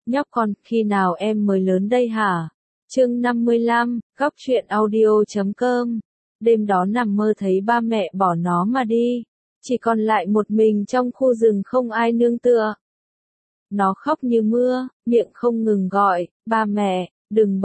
Nhóc con, khi nào em mới lớn đây hả? Chương 55, góc truyện audio.com. Đêm đó nằm mơ thấy ba mẹ bỏ nó mà đi, chỉ còn lại một mình trong khu rừng không ai nương tựa. Nó khóc như mưa, miệng không ngừng gọi, ba mẹ, đừng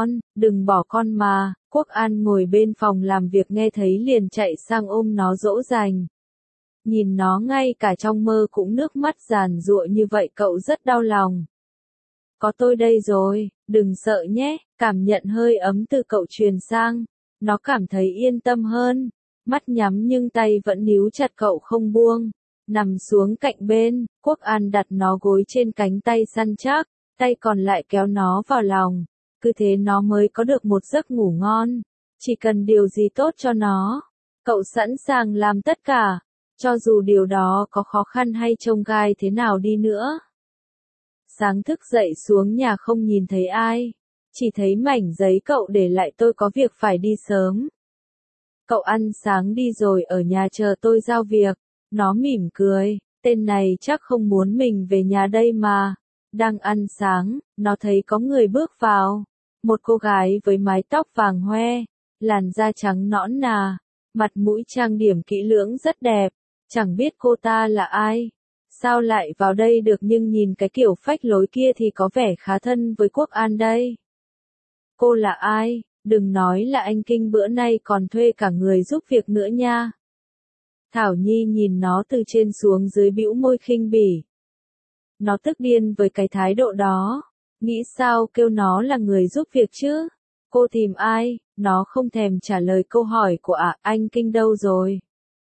bỏ con mà. Quốc An ngồi bên phòng làm việc nghe thấy liền chạy sang ôm nó dỗ dành. Nhìn nó ngay cả trong mơ cũng nước mắt giàn giụa như vậy cậu rất đau lòng. Có tôi đây rồi, đừng sợ nhé, cảm nhận hơi ấm từ cậu truyền sang. Nó cảm thấy yên tâm hơn, mắt nhắm nhưng tay vẫn níu chặt cậu không buông. Nằm xuống cạnh bên, Quốc An đặt nó gối trên cánh tay săn chắc, tay còn lại kéo nó vào lòng. Cứ thế nó mới có được một giấc ngủ ngon. Chỉ cần điều gì tốt cho nó, cậu sẵn sàng làm tất cả, cho dù điều đó có khó khăn hay chông gai thế nào đi nữa. Sáng thức dậy xuống nhà không nhìn thấy ai, chỉ thấy mảnh giấy cậu để lại tôi có việc phải đi sớm. Cậu ăn sáng đi rồi ở nhà chờ tôi giao việc. Nó mỉm cười, tên này chắc không muốn mình về nhà đây mà. Đang ăn sáng, nó thấy có người bước vào. Một cô gái với mái tóc vàng hoe, làn da trắng nõn nà, mặt mũi trang điểm kỹ lưỡng rất đẹp. Chẳng biết cô ta là ai, sao lại vào đây được, nhưng nhìn cái kiểu phách lối kia thì có vẻ khá thân với Quốc An đây. Cô là ai? Đừng nói là anh Kinh bữa nay còn thuê cả người giúp việc nữa nha. Thảo Nhi nhìn nó từ trên xuống dưới bĩu môi khinh bỉ. Nó tức điên với cái thái độ đó. Nghĩ sao kêu nó là người giúp việc chứ? Cô tìm ai? Nó không thèm trả lời câu hỏi của anh Kinh đâu rồi?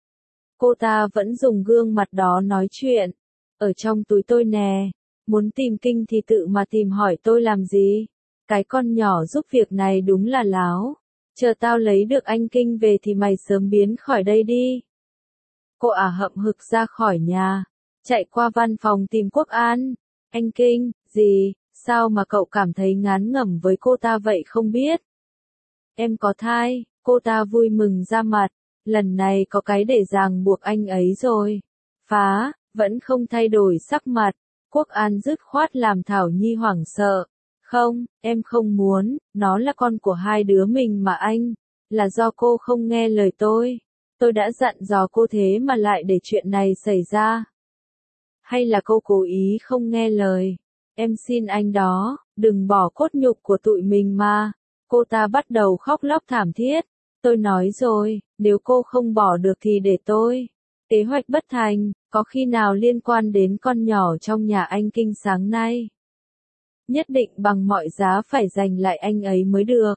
Cô ta vẫn dùng gương mặt đó nói chuyện. Ở trong túi tôi nè. Muốn tìm Kinh thì tự mà tìm, hỏi tôi làm gì? Cái con nhỏ giúp việc này đúng là láo. Chờ tao lấy được anh Kinh về thì mày sớm biến khỏi đây đi. Cô hậm hực ra khỏi nhà, chạy qua văn phòng tìm Quốc An. Anh Kinh, gì, sao mà cậu cảm thấy ngán ngẩm với cô ta vậy không biết? Em có thai, cô ta vui mừng ra mặt, lần này có cái để ràng buộc anh ấy rồi. Phá, vẫn không thay đổi sắc mặt, Quốc An dứt khoát làm Thảo Nhi hoảng sợ. Không, em không muốn, nó là con của hai đứa mình mà anh, là do cô không nghe lời tôi. Tôi đã dặn dò cô thế mà lại để chuyện này xảy ra. Hay là cô cố ý không nghe lời? Em xin anh đó, đừng bỏ cốt nhục của tụi mình mà. Cô ta bắt đầu khóc lóc thảm thiết. Tôi nói rồi, nếu cô không bỏ được thì để tôi. Kế hoạch bất thành, có khi nào liên quan đến con nhỏ trong nhà anh Kinh sáng nay? Nhất định bằng mọi giá phải giành lại anh ấy mới được.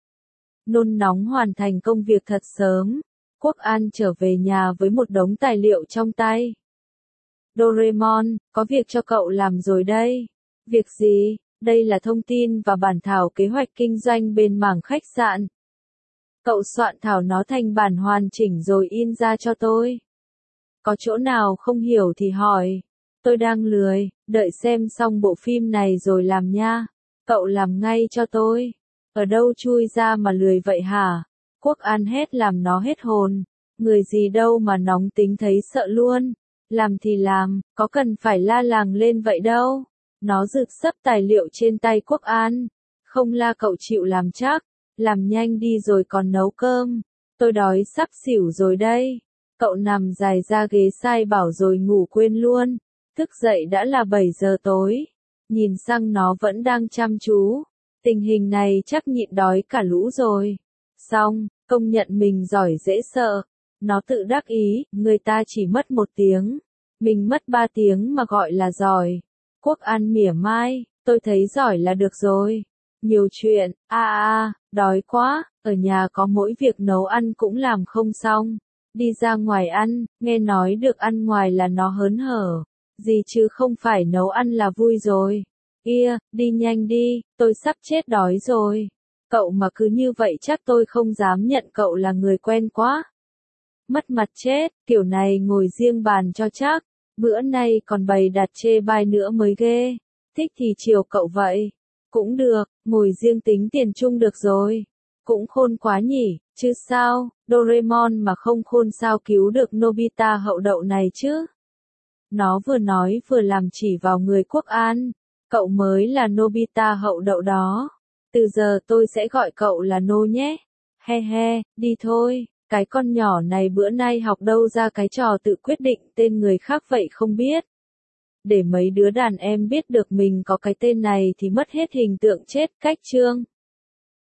Nôn nóng hoàn thành công việc thật sớm. Quốc An trở về nhà với một đống tài liệu trong tay. Doraemon, có việc cho cậu làm rồi đây. Việc gì? Đây là thông tin và bản thảo kế hoạch kinh doanh bên mảng khách sạn. Cậu soạn thảo nó thành bản hoàn chỉnh rồi in ra cho tôi. Có chỗ nào không hiểu thì hỏi. Tôi đang lười, đợi xem xong bộ phim này rồi làm nha. Cậu làm ngay cho tôi. Ở đâu chui ra mà lười vậy hả? Quốc An hét làm nó hết hồn. Người gì đâu mà nóng tính thấy sợ luôn. Làm thì làm, có cần phải la làng lên vậy đâu. Nó rực sấp tài liệu trên tay Quốc An. Không la cậu chịu làm chắc. Làm nhanh đi rồi còn nấu cơm. Tôi đói sắp xỉu rồi đây. Cậu nằm dài ra ghế sai bảo rồi ngủ quên luôn. Thức dậy đã là 7 giờ tối. Nhìn sang nó vẫn đang chăm chú. Tình hình này chắc nhịn đói cả lũ rồi. Xong, công nhận mình giỏi dễ sợ. Nó tự đắc ý, người ta chỉ mất 1 tiếng. Mình mất 3 tiếng mà gọi là giỏi. Quốc An mỉa mai, tôi thấy giỏi là được rồi. Nhiều chuyện, đói quá, ở nhà có mỗi việc nấu ăn cũng làm không xong. Đi ra ngoài ăn, nghe nói được ăn ngoài là nó hớn hở. Gì chứ không phải nấu ăn là vui rồi. Đi nhanh đi, tôi sắp chết đói rồi. Cậu mà cứ như vậy chắc tôi không dám nhận cậu là người quen quá. Mất mặt chết, kiểu này ngồi riêng bàn cho chắc. Bữa nay còn bày đặt chê bai nữa mới ghê. Thích thì chiều cậu vậy. Cũng được, ngồi riêng tính tiền chung được rồi. Cũng khôn quá nhỉ, chứ sao, Doraemon mà không khôn sao cứu được Nobita hậu đậu này chứ. Nó vừa nói vừa làm chỉ vào người Quốc An. Cậu mới là Nobita hậu đậu đó. Từ giờ tôi sẽ gọi cậu là Nô nhé. He he, đi thôi. Cái con nhỏ này bữa nay học đâu ra cái trò tự quyết định tên người khác vậy không biết. Để mấy đứa đàn em biết được mình có cái tên này thì mất hết hình tượng chết cách chương.